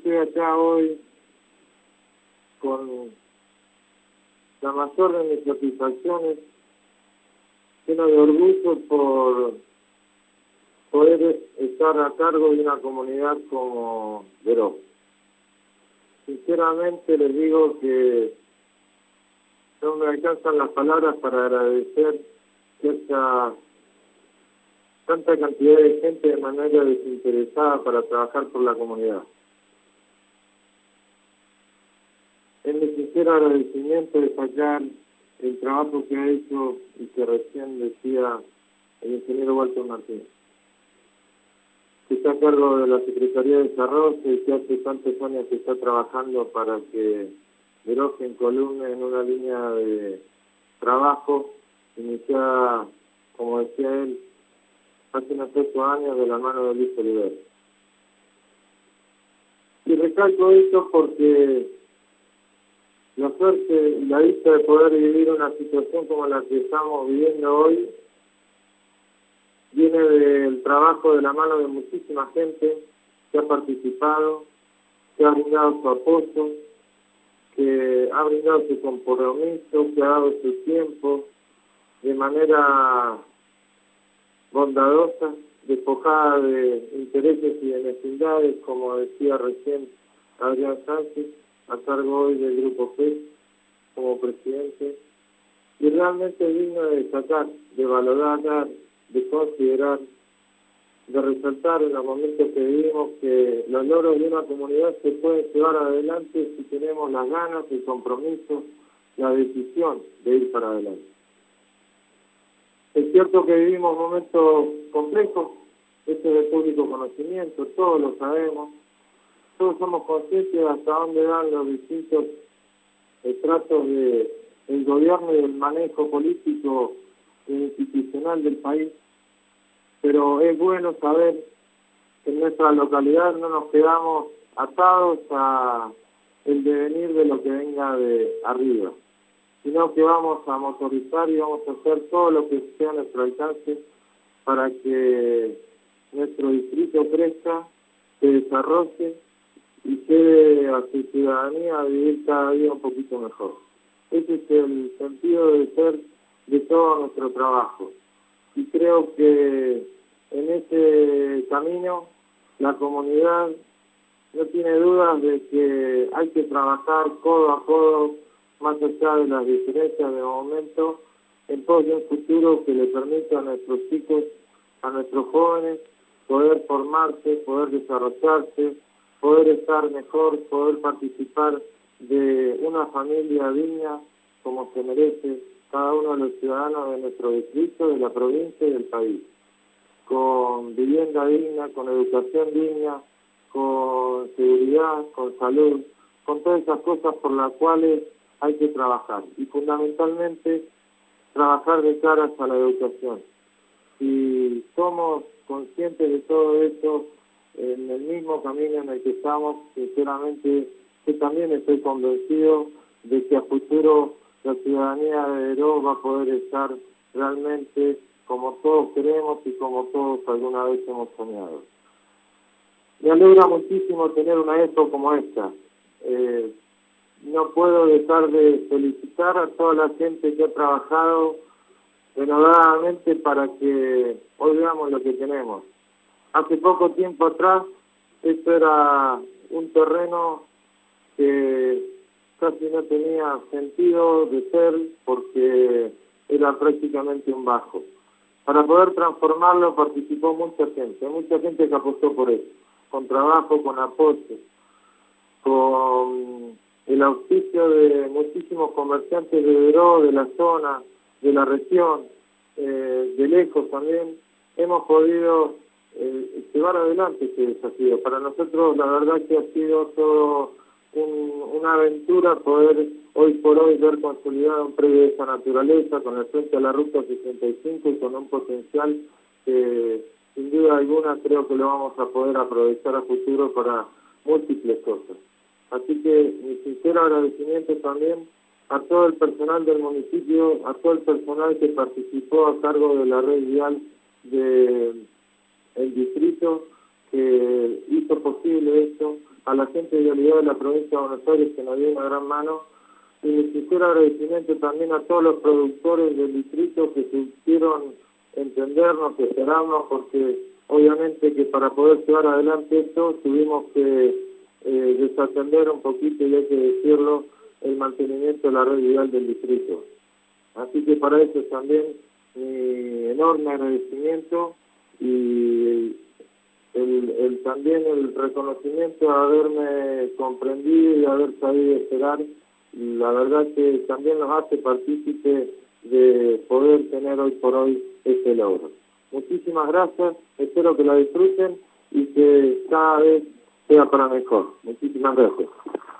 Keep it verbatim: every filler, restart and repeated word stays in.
estoy acá hoy con la mayor de mis satisfacciones, lleno de orgullo por poder estar a cargo de una comunidad como Veró. Sinceramente les digo que no me alcanzan las palabras para agradecer esta tanta cantidad de gente de manera desinteresada para trabajar por la comunidad. En mi sincero agradecimiento destacar el trabajo que ha hecho y que recién decía el ingeniero Walter Martínez, que está a cargo de la Secretaría de Desarrollo y que hace tantos años que está trabajando para que Veró se encolumne en una línea de trabajo iniciada, como decía él, hace unos ocho años de la mano de Luis Oliver. Y recalco esto porque la suerte y la dicha de poder vivir una situación como la que estamos viviendo hoy viene del trabajo de la mano de muchísima gente que ha participado, que ha brindado su apoyo, que ha brindado su compromiso, que ha dado su tiempo de manera bondadosa, despojada de intereses y de vecindades, como decía recién Adrián Sánchez, a cargo hoy del Grupo P como presidente, y realmente es digno de destacar, de valorar, de considerar, de resaltar en los momentos que vivimos que los logros de una comunidad se pueden llevar adelante si tenemos las ganas, el compromiso, la decisión de ir para adelante. Es cierto que vivimos momentos complejos, esto es de público conocimiento, todos lo sabemos, todos somos conscientes de hasta dónde dan los distintos estratos de, del gobierno y del manejo político e institucional del país, pero es bueno saber que en nuestra localidad no nos quedamos atados a el devenir de lo que venga de arriba, sino que vamos a motorizar y vamos a hacer todo lo que sea a nuestro alcance para que nuestro distrito crezca, se desarrolle y lleve a su ciudadanía a vivir cada día un poquito mejor. Ese es el sentido de ser de todo nuestro trabajo. Y creo que en ese camino la comunidad no tiene dudas de que hay que trabajar codo a codo, más allá de las diferencias de momento, en pos de un futuro que le permita a nuestros chicos, a nuestros jóvenes, poder formarse, poder desarrollarse, poder estar mejor, poder participar de una familia digna como se merece cada uno de los ciudadanos de nuestro distrito, de la provincia y del país, con vivienda digna, con educación digna, con seguridad, con salud, con todas esas cosas por las cuales hay que trabajar y fundamentalmente trabajar de cara a la educación. Si somos conscientes de todo esto, en el mismo camino en el que estamos, sinceramente yo también estoy convencido de que a futuro la ciudadanía de Veró va a poder estar realmente como todos queremos y como todos alguna vez hemos soñado. Me alegra muchísimo tener una expo como esta. Eh, no puedo dejar de felicitar a toda la gente que ha trabajado denodadamente para que hoy veamos lo que tenemos. Hace poco tiempo atrás, esto era un terreno que casi no tenía sentido de ser porque era prácticamente un bajo. Para poder transformarlo participó mucha gente, mucha gente que apostó por eso, con trabajo, con apoyo, con el auspicio de muchísimos comerciantes de Veró, de la zona, de la región, eh, de lejos también. Hemos podido eh, llevar adelante este desafío. Para nosotros la verdad que ha sido todo un, una aventura poder hoy por hoy ver consolidado un predio de esa naturaleza con el frente a la ruta sesenta y cinco y con un potencial que sin duda alguna creo que lo vamos a poder aprovechar a futuro para múltiples cosas. Así que mi sincero agradecimiento también a todo el personal del municipio, a todo el personal que participó a cargo de la red vial del distrito, que hizo posible esto, a la gente de Vialidad de la provincia de Buenos Aires que nos dio una gran mano, y mi sincero agradecimiento también a todos los productores del distrito que supieron entendernos, esperarnos, porque obviamente que para poder llevar adelante esto tuvimos que eh, desatender un poquito, y hay que decirlo, el mantenimiento de la red vial del distrito. Así que para eso también mi enorme agradecimiento y el, el también el reconocimiento de haberme comprendido y haber sabido esperar. La verdad que también nos hace partícipe de poder tener hoy por hoy este logro. Muchísimas gracias, espero que la disfruten y que cada vez sea para mejor. Muchísimas gracias.